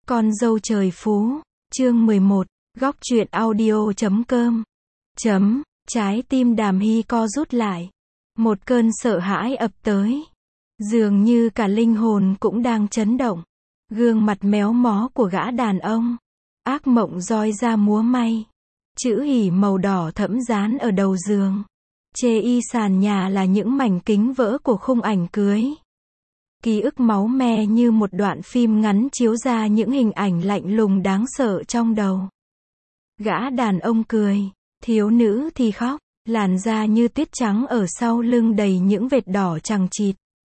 Con dâu trời phú, chương 11, góc truyện audio.com. Trái tim Đàm Hy co rút lại. Một cơn sợ hãi ập tới. Dường như cả linh hồn cũng đang chấn động. Gương mặt méo mó của gã đàn ông. Ác mộng roi ra múa may. Chữ hỉ màu đỏ thẫm dán ở đầu giường. Chê y sàn nhà là những mảnh kính vỡ của khung ảnh cưới. Ký ức máu me như một đoạn phim ngắn chiếu ra những hình ảnh lạnh lùng đáng sợ trong đầu. Gã đàn ông cười, thiếu nữ thì khóc, làn da như tuyết trắng ở sau lưng đầy những vệt đỏ chằng chịt.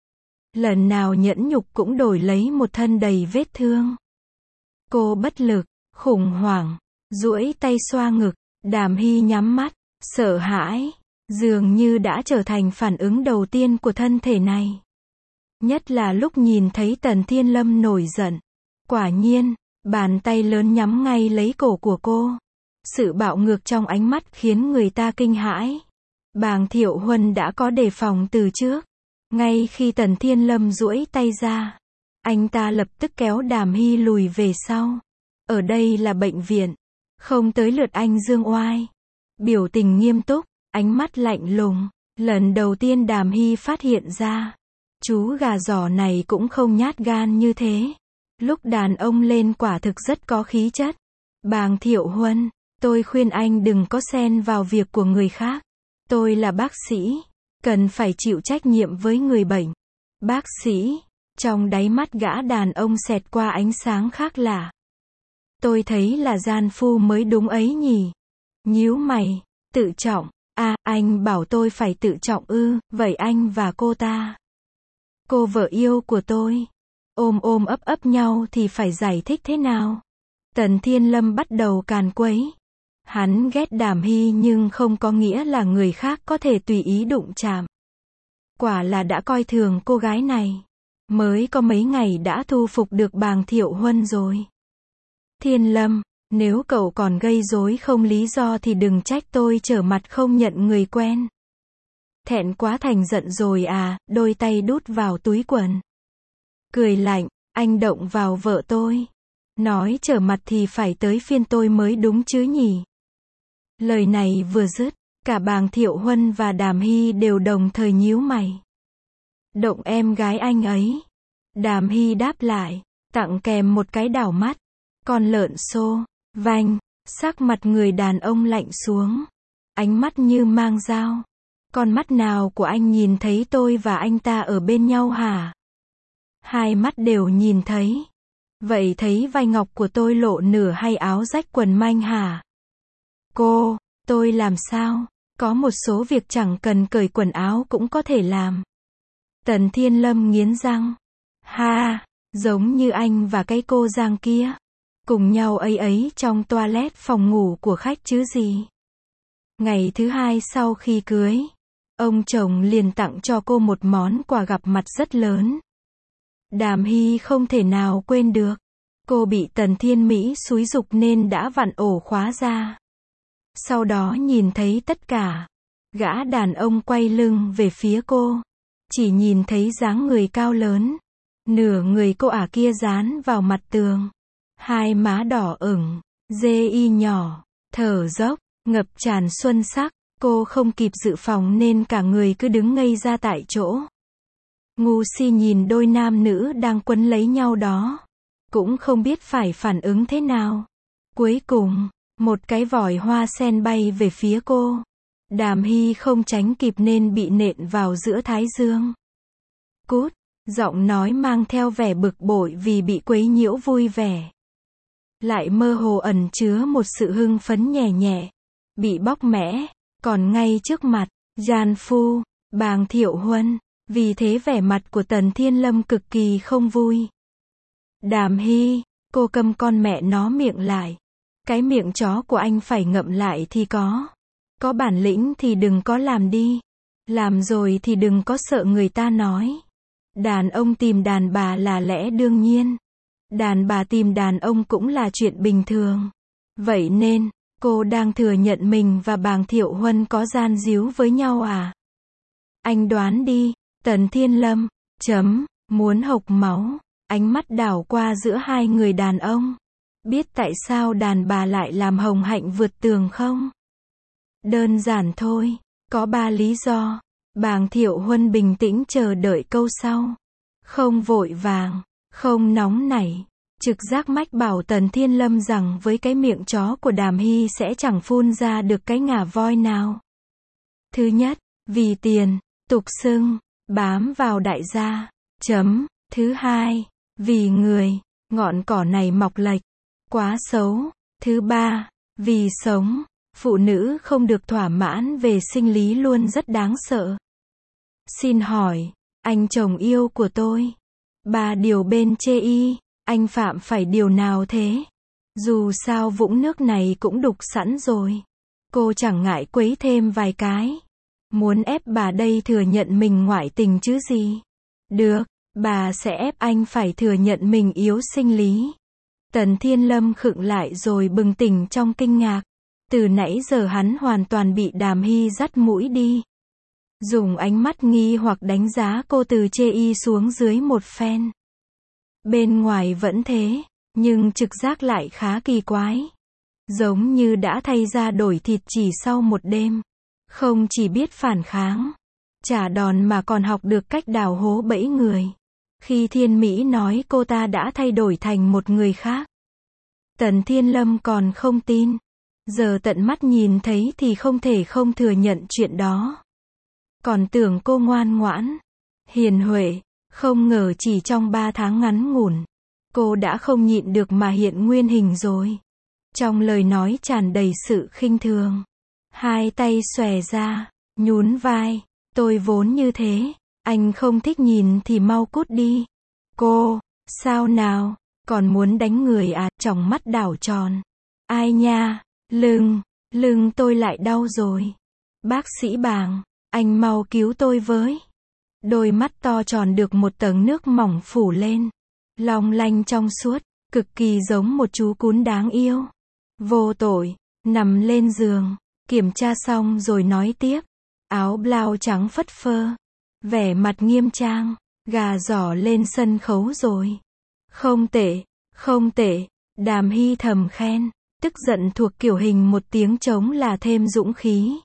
Lần nào nhẫn nhục cũng đổi lấy một thân đầy vết thương. Cô bất lực, khủng hoảng, duỗi tay xoa ngực, Đàm Hy nhắm mắt, sợ hãi, dường như đã trở thành phản ứng đầu tiên của thân thể này. Nhất là lúc nhìn thấy Tần Thiên Lâm nổi giận. Quả nhiên, bàn tay lớn nhắm ngay lấy cổ của cô. Sự bạo ngược trong ánh mắt khiến người ta kinh hãi. Bàng Thiệu Huân đã có đề phòng từ trước. Ngay khi Tần Thiên Lâm duỗi tay ra, anh ta lập tức kéo Đàm Hy lùi về sau. Ở đây là bệnh viện, không tới lượt anh dương oai. Biểu tình nghiêm túc, ánh mắt lạnh lùng. Lần đầu tiên Đàm Hy phát hiện ra, chú gà giò này cũng không nhát gan như thế. Lúc đàn ông lên quả thực rất có khí chất. Bàng Thiệu Huân, tôi khuyên anh đừng có xen vào việc của người khác. Tôi là bác sĩ, cần phải chịu trách nhiệm với người bệnh. Bác sĩ, trong đáy mắt gã đàn ông xẹt qua ánh sáng khác lạ. Tôi thấy là gian phu mới đúng ấy nhỉ. Nhíu mày, tự trọng, anh bảo tôi phải tự trọng ư, vậy anh và cô ta. Cô vợ yêu của tôi, ôm ấp nhau thì phải giải thích thế nào? Tần Thiên Lâm bắt đầu càn quấy. Hắn ghét Đàm Hy nhưng không có nghĩa là người khác có thể tùy ý đụng chạm. Quả là đã coi thường cô gái này. Mới có mấy ngày đã thu phục được Bàng Thiệu Huân rồi. Thiên Lâm, nếu cậu còn gây rối không lý do thì đừng trách tôi trở mặt không nhận người quen. Thẹn quá thành giận rồi à, đôi tay đút vào túi quần. Cười lạnh, anh động vào vợ tôi. Nói trở mặt thì phải tới phiên tôi mới đúng chứ nhỉ. Lời này vừa dứt, cả Bàng Thiệu Huân và Đàm Hy đều đồng thời nhíu mày. Động em gái anh ấy. Đàm Hy đáp lại, tặng kèm một cái đảo mắt. Con lợn xô, vành, sắc mặt người đàn ông lạnh xuống. Ánh mắt như mang dao. Con mắt nào của anh nhìn thấy tôi và anh ta ở bên nhau hả? Hai mắt đều nhìn thấy. Vậy thấy vai ngọc của tôi lộ nửa hay áo rách quần manh hả? Tôi làm sao? Có một số việc chẳng cần cởi quần áo cũng có thể làm. Tần Thiên Lâm nghiến răng. Ha, giống như anh và cái cô Giang kia. Cùng nhau ấy trong toilet phòng ngủ của khách chứ gì. Ngày thứ hai sau khi cưới, ông chồng liền tặng cho cô một món quà gặp mặt rất lớn. Đàm Hy không thể nào quên được. Cô bị Tần Thiên Mỹ xúi giục nên đã vặn ổ khóa ra. Sau đó nhìn thấy tất cả. Gã đàn ông quay lưng về phía cô. Chỉ nhìn thấy dáng người cao lớn. Nửa người cô ả kia dán vào mặt tường. Hai má đỏ ửng, dê y nhỏ, thở dốc, ngập tràn xuân sắc. Cô không kịp dự phòng nên cả người cứ đứng ngây ra tại chỗ. Ngu si nhìn đôi nam nữ đang quấn lấy nhau đó. Cũng không biết phải phản ứng thế nào. Cuối cùng, một cái vòi hoa sen bay về phía cô. Đàm Hy không tránh kịp nên bị nện vào giữa thái dương. Cút, giọng nói mang theo vẻ bực bội vì bị quấy nhiễu vui vẻ. Lại mơ hồ ẩn chứa một sự hưng phấn nhẹ nhẹ. Bị bóc mẽ, còn ngay trước mặt, gian phu, Bàng Thiệu Huân. Vì thế vẻ mặt của Tần Thiên Lâm cực kỳ không vui. Đàm Hy, cô câm con mẹ nó miệng lại. Cái miệng chó của anh phải ngậm lại thì có. Có bản lĩnh thì đừng có làm đi. Làm rồi thì đừng có sợ người ta nói. Đàn ông tìm đàn bà là lẽ đương nhiên. Đàn bà tìm đàn ông cũng là chuyện bình thường. Vậy nên, cô đang thừa nhận mình và Bàng Thiệu Huân có gian díu với nhau à? Anh đoán đi. Tần Thiên Lâm, muốn hộc máu. Ánh mắt đảo qua giữa hai người đàn ông. Biết tại sao đàn bà lại làm hồng hạnh vượt tường không? Đơn giản thôi, có 3 lý do. Bàng Thiệu Huân bình tĩnh chờ đợi câu sau. Không vội vàng, không nóng nảy. Trực giác mách bảo Tần Thiên Lâm rằng với cái miệng chó của Đàm Hy sẽ chẳng phun ra được cái ngà voi nào. Thứ nhất, vì tiền, tục xưng, bám vào đại gia. Thứ hai, vì người, ngọn cỏ này mọc lệch, quá xấu. Thứ ba, vì sống, phụ nữ không được thỏa mãn về sinh lý luôn rất đáng sợ. Xin hỏi, anh chồng yêu của tôi, 3 điều bên chê y, anh phạm phải điều nào thế? Dù sao vũng nước này cũng đục sẵn rồi. Cô chẳng ngại quấy thêm vài cái. Muốn ép bà đây thừa nhận mình ngoại tình chứ gì? Được, bà sẽ ép anh phải thừa nhận mình yếu sinh lý. Tần Thiên Lâm khựng lại rồi bừng tỉnh trong kinh ngạc. Từ nãy giờ hắn hoàn toàn bị Đàm Hy dắt mũi đi. Dùng ánh mắt nghi hoặc đánh giá cô từ chê y xuống dưới một phen. Bên ngoài vẫn thế, nhưng trực giác lại khá kỳ quái. Giống như đã thay ra đổi thịt chỉ sau một đêm. Không chỉ biết phản kháng, trả đòn mà còn học được cách đào hố bẫy người. Khi Thiên Mỹ nói cô ta đã thay đổi thành một người khác, Tần Thiên Lâm còn không tin. Giờ tận mắt nhìn thấy thì không thể không thừa nhận chuyện đó. Còn tưởng cô ngoan ngoãn, hiền huệ, không ngờ chỉ trong 3 tháng ngắn ngủn, cô đã không nhịn được mà hiện nguyên hình rồi. Trong lời nói tràn đầy sự khinh thường. Hai tay xòe ra, nhún vai, tôi vốn như thế, anh không thích nhìn thì mau cút đi. Cô, sao nào, còn muốn đánh người à? Tròng mắt đảo tròn. Ai nha, lưng tôi lại đau rồi. Bác sĩ Bàng, anh mau cứu tôi với. Đôi mắt to tròn được một tầng nước mỏng phủ lên. Long lanh trong suốt, cực kỳ giống một chú cún đáng yêu. Vô tội, nằm lên giường, kiểm tra xong rồi nói tiếp. Áo blau trắng phất phơ, vẻ mặt nghiêm trang, gà giỏ lên sân khấu rồi. Không tệ, không tệ, Đàm Hy thầm khen. Tức giận thuộc kiểu hình 1 tiếng trống là thêm dũng khí.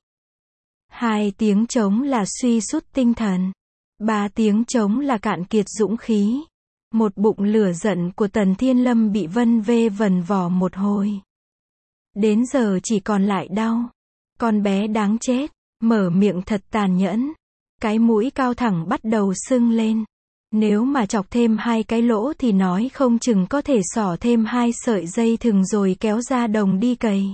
2 tiếng trống là suy sút tinh thần. 3 tiếng trống là cạn kiệt dũng khí. Một bụng lửa giận của Tần Thiên Lâm bị vân vê vần vỏ một hồi. Đến giờ chỉ còn lại đau. Con bé đáng chết, mở miệng thật tàn nhẫn. Cái mũi cao thẳng bắt đầu sưng lên. Nếu mà chọc thêm 2 cái lỗ thì nói không chừng có thể xỏ thêm 2 sợi dây thừng rồi kéo ra đồng đi cày.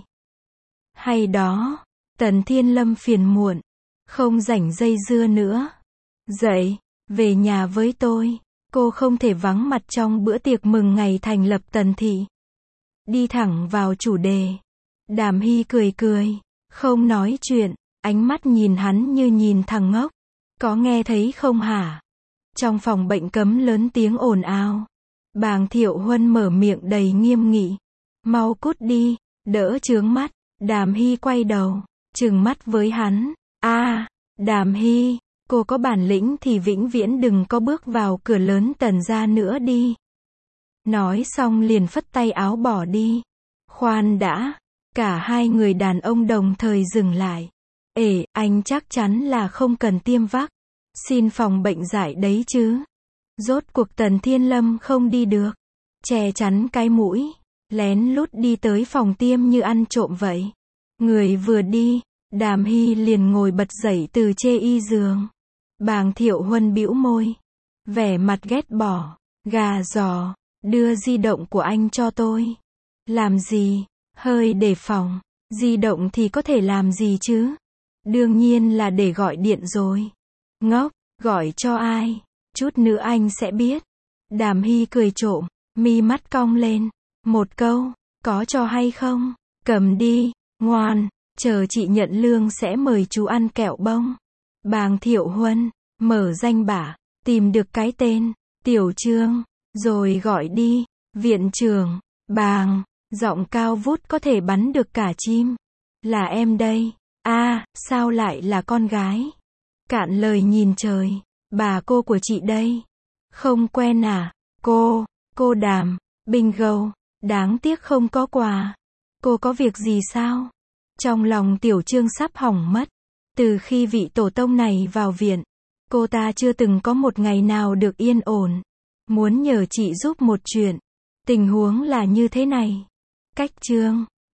Hay đó, Tần Thiên Lâm phiền muộn, không rảnh dây dưa nữa. Dậy, về nhà với tôi. Cô không thể vắng mặt trong bữa tiệc mừng ngày thành lập Tần thị. Đi thẳng vào chủ đề. Đàm Hy cười cười, không nói chuyện, ánh mắt nhìn hắn như nhìn thằng ngốc. Có nghe thấy không hả? Trong phòng bệnh cấm lớn tiếng ồn ào. Bàng Thiệu Huân mở miệng đầy nghiêm nghị. Mau cút đi, đỡ chướng mắt. Đàm Hy quay đầu, trừng mắt với hắn. Đàm Hy, cô có bản lĩnh thì vĩnh viễn đừng có bước vào cửa lớn Tần gia nữa đi. Nói xong liền phất tay áo bỏ đi. Khoan đã, cả hai người đàn ông đồng thời dừng lại. Anh chắc chắn là không cần tiêm vắc xin phòng bệnh dại đấy chứ. Rốt cuộc Tần Thiên Lâm không đi được. Che chắn cái mũi, lén lút đi tới phòng tiêm như ăn trộm vậy. Người vừa đi, Đàm Hy liền ngồi bật dậy từ chê y giường. Bàng Thiệu Huân bĩu môi, vẻ mặt ghét bỏ. Gà giò, đưa di động của anh cho tôi. Làm gì? Hơi đề phòng. Di động thì có thể làm gì chứ? Đương nhiên là để gọi điện rồi. Ngốc, gọi cho ai? Chút nữa anh sẽ biết. Đàm Hy cười trộm, mi mắt cong lên. Một câu, có cho hay không? Cầm đi, ngoan, chờ chị nhận lương sẽ mời chú ăn kẹo bông. Bàng Thiệu Huân, mở danh bạ, tìm được cái tên, Tiểu Trương, rồi gọi đi. Viện trưởng, Bàng, giọng cao vút có thể bắn được cả chim. Là em đây. Sao lại là con gái? Cạn lời nhìn trời. Bà cô của chị đây. Không quen à? Cô Đàm, bingo, đáng tiếc không có quà. Cô có việc gì sao? Trong lòng Tiểu Trương sắp hỏng mất. Từ khi vị tổ tông này vào viện, cô ta chưa từng có một ngày nào được yên ổn. Muốn nhờ chị giúp một chuyện. Tình huống là như thế này. Cách Trương